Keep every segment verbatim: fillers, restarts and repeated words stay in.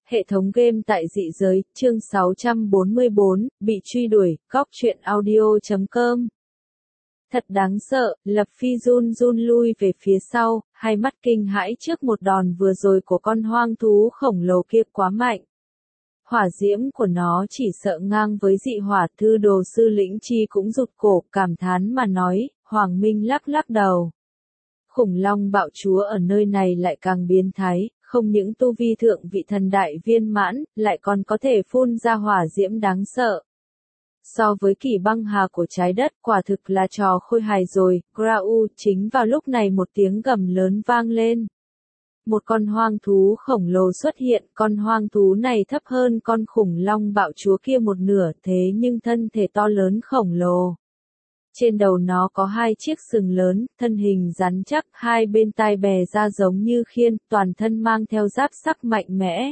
Hệ thống game tại dị giới, chương sáu trăm bốn mươi bốn, bị truy đuổi, góc truyện audio chấm com. Thật đáng sợ, Lập Phi run run lui về phía sau, hai mắt kinh hãi trước một đòn vừa rồi của con hoang thú khổng lồ kia quá mạnh. Hỏa diễm của nó chỉ sợ ngang với dị hỏa. Thư đồ sư Lĩnh Chi cũng rụt cổ, cảm thán mà nói. Hoàng Minh lắc lắc đầu. Khủng long bạo chúa ở nơi này lại càng biến thái, không những tu vi thượng vị thần đại viên mãn, lại còn có thể phun ra hỏa diễm đáng sợ. So với kỳ băng hà của trái đất, quả thực là trò khôi hài rồi. Grau, chính vào lúc này một tiếng gầm lớn vang lên. Một con hoang thú khổng lồ xuất hiện, con hoang thú này thấp hơn con khủng long bạo chúa kia một nửa, thế nhưng thân thể to lớn khổng lồ. Trên đầu nó có hai chiếc sừng lớn, thân hình rắn chắc, hai bên tai bè ra giống như khiên, toàn thân mang theo giáp sắc mạnh mẽ.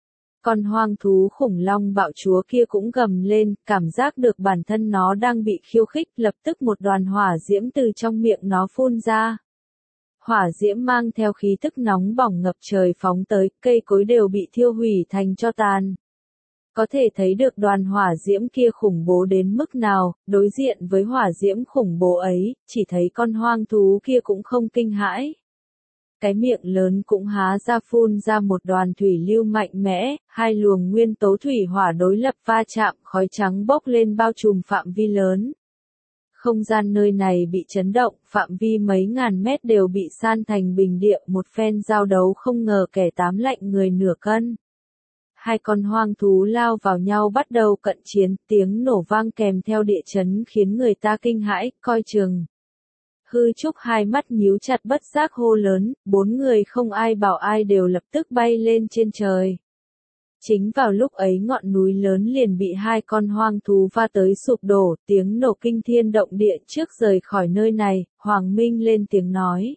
Con hoang thú khủng long bạo chúa kia cũng gầm lên, cảm giác được bản thân nó đang bị khiêu khích, lập tức một đoàn hỏa diễm từ trong miệng nó phun ra. Hỏa diễm mang theo khí tức nóng bỏng ngập trời phóng tới, cây cối đều bị thiêu hủy thành tro tàn. Có thể thấy được đoàn hỏa diễm kia khủng bố đến mức nào, đối diện với hỏa diễm khủng bố ấy, chỉ thấy con hoang thú kia cũng không kinh hãi. Cái miệng lớn cũng há ra phun ra một đoàn thủy lưu mạnh mẽ, hai luồng nguyên tố thủy hỏa đối lập va chạm, khói trắng bốc lên bao trùm phạm vi lớn. Không gian nơi này bị chấn động, phạm vi mấy ngàn mét đều bị san thành bình địa, một phen giao đấu không ngờ kẻ tám lạnh người nửa cân. Hai con hoang thú lao vào nhau bắt đầu cận chiến, tiếng nổ vang kèm theo địa chấn khiến người ta kinh hãi, coi chừng. Hư Trúc hai mắt nhíu chặt bất giác hô lớn, bốn người không ai bảo ai đều lập tức bay lên trên trời. Chính vào lúc ấy ngọn núi lớn liền bị hai con hoang thú va tới sụp đổ, tiếng nổ kinh thiên động địa. Trước rời khỏi nơi này, Hoàng Minh lên tiếng nói.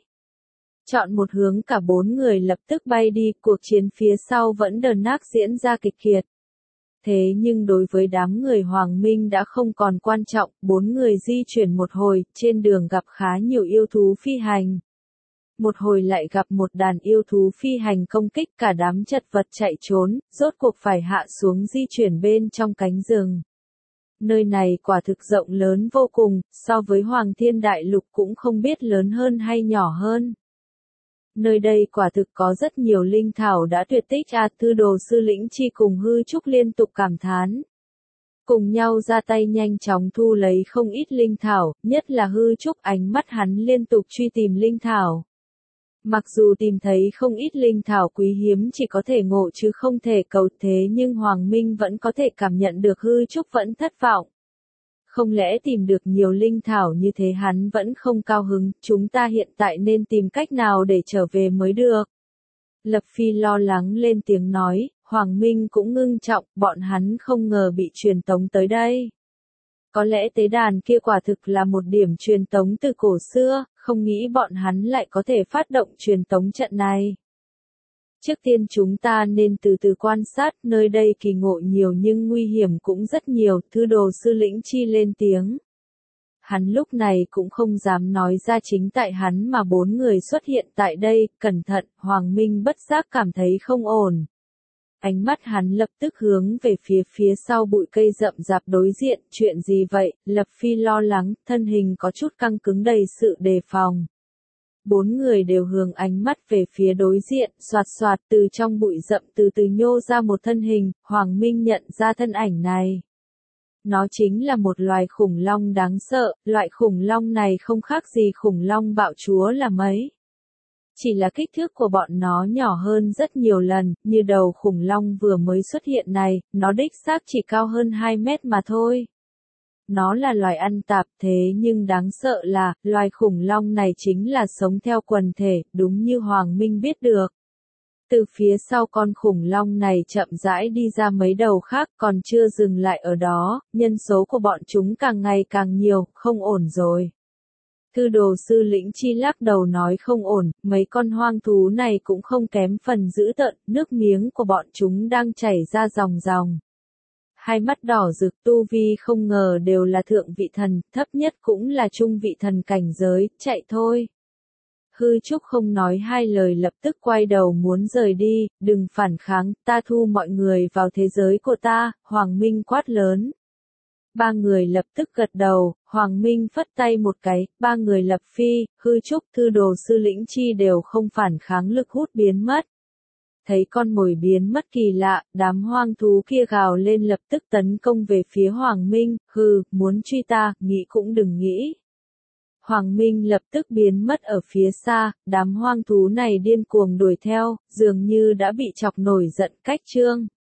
Chọn một hướng, cả bốn người lập tức bay đi, cuộc chiến phía sau vẫn đờn nác diễn ra kịch liệt. Thế nhưng đối với đám người Hoàng Minh đã không còn quan trọng, bốn người di chuyển một hồi, trên đường gặp khá nhiều yêu thú phi hành. Một hồi lại gặp một đàn yêu thú phi hành công kích, cả đám chật vật chạy trốn, rốt cuộc phải hạ xuống di chuyển bên trong cánh rừng. Nơi này quả thực rộng lớn vô cùng, so với Hoàng Thiên Đại Lục cũng không biết lớn hơn hay nhỏ hơn. Nơi đây quả thực có rất nhiều linh thảo đã tuyệt tích. A Thư đồ sư Lĩnh Chi cùng Hư Trúc liên tục cảm thán. Cùng nhau ra tay nhanh chóng thu lấy không ít linh thảo, nhất là Hư Trúc, ánh mắt hắn liên tục truy tìm linh thảo. Mặc dù tìm thấy không ít linh thảo quý hiếm chỉ có thể ngộ chứ không thể cầu, thế nhưng Hoàng Minh vẫn có thể cảm nhận được Hư Trúc vẫn thất vọng. Không lẽ tìm được nhiều linh thảo như thế hắn vẫn không cao hứng, chúng ta hiện tại nên tìm cách nào để trở về mới được. Lập Phi lo lắng lên tiếng nói, Hoàng Minh cũng ngưng trọng, bọn hắn không ngờ bị truyền tống tới đây. Có lẽ tế đàn kia quả thực là một điểm truyền tống từ cổ xưa, không nghĩ bọn hắn lại có thể phát động truyền tống trận này. Trước tiên chúng ta nên từ từ quan sát, nơi đây kỳ ngộ nhiều nhưng nguy hiểm cũng rất nhiều. Thư đồ sư Lĩnh Chi lên tiếng. Hắn lúc này cũng không dám nói ra chính tại hắn mà bốn người xuất hiện tại đây, cẩn thận. Hoàng Minh bất giác cảm thấy không ổn. Ánh mắt hắn lập tức hướng về phía phía sau bụi cây rậm rạp đối diện. Chuyện gì vậy? Lập Phi lo lắng, thân hình có chút căng cứng đầy sự đề phòng. Bốn người đều hướng ánh mắt về phía đối diện, xoạt xoạt từ trong bụi rậm từ từ nhô ra một thân hình. Hoàng Minh nhận ra thân ảnh này. Nó chính là một loài khủng long đáng sợ, loại khủng long này không khác gì khủng long bạo chúa là mấy. Chỉ là kích thước của bọn nó nhỏ hơn rất nhiều lần, như đầu khủng long vừa mới xuất hiện này, nó đích xác chỉ cao hơn hai mét mà thôi. Nó là loài ăn tạp, thế nhưng đáng sợ là, loài khủng long này chính là sống theo quần thể, đúng như Hoàng Minh biết được. Từ phía sau con khủng long này chậm rãi đi ra mấy đầu khác, còn chưa dừng lại ở đó, nhân số của bọn chúng càng ngày càng nhiều, không ổn rồi. Thư đồ sư Lĩnh Chi lắc đầu nói không ổn, mấy con hoang thú này cũng không kém phần dữ tợn, nước miếng của bọn chúng đang chảy ra ròng ròng. Hai mắt đỏ rực, tu vi không ngờ đều là thượng vị thần, thấp nhất cũng là trung vị thần cảnh giới, chạy thôi. Hư Trúc không nói hai lời lập tức quay đầu muốn rời đi, đừng phản kháng, ta thu mọi người vào thế giới của ta, Hoàng Minh quát lớn. Ba người lập tức gật đầu, Hoàng Minh phất tay một cái, ba người lập phi, Hư Trúc, Thư Đồ Sư Lĩnh Chi đều không phản kháng, lực hút biến mất. Thấy con mồi biến mất kỳ lạ, đám hoang thú kia gào lên lập tức tấn công về phía Hoàng Minh, hừ, muốn truy ta, nghĩ cũng đừng nghĩ. Hoàng Minh lập tức biến mất ở phía xa, đám hoang thú này điên cuồng đuổi theo, dường như đã bị chọc nổi giận, cách trương.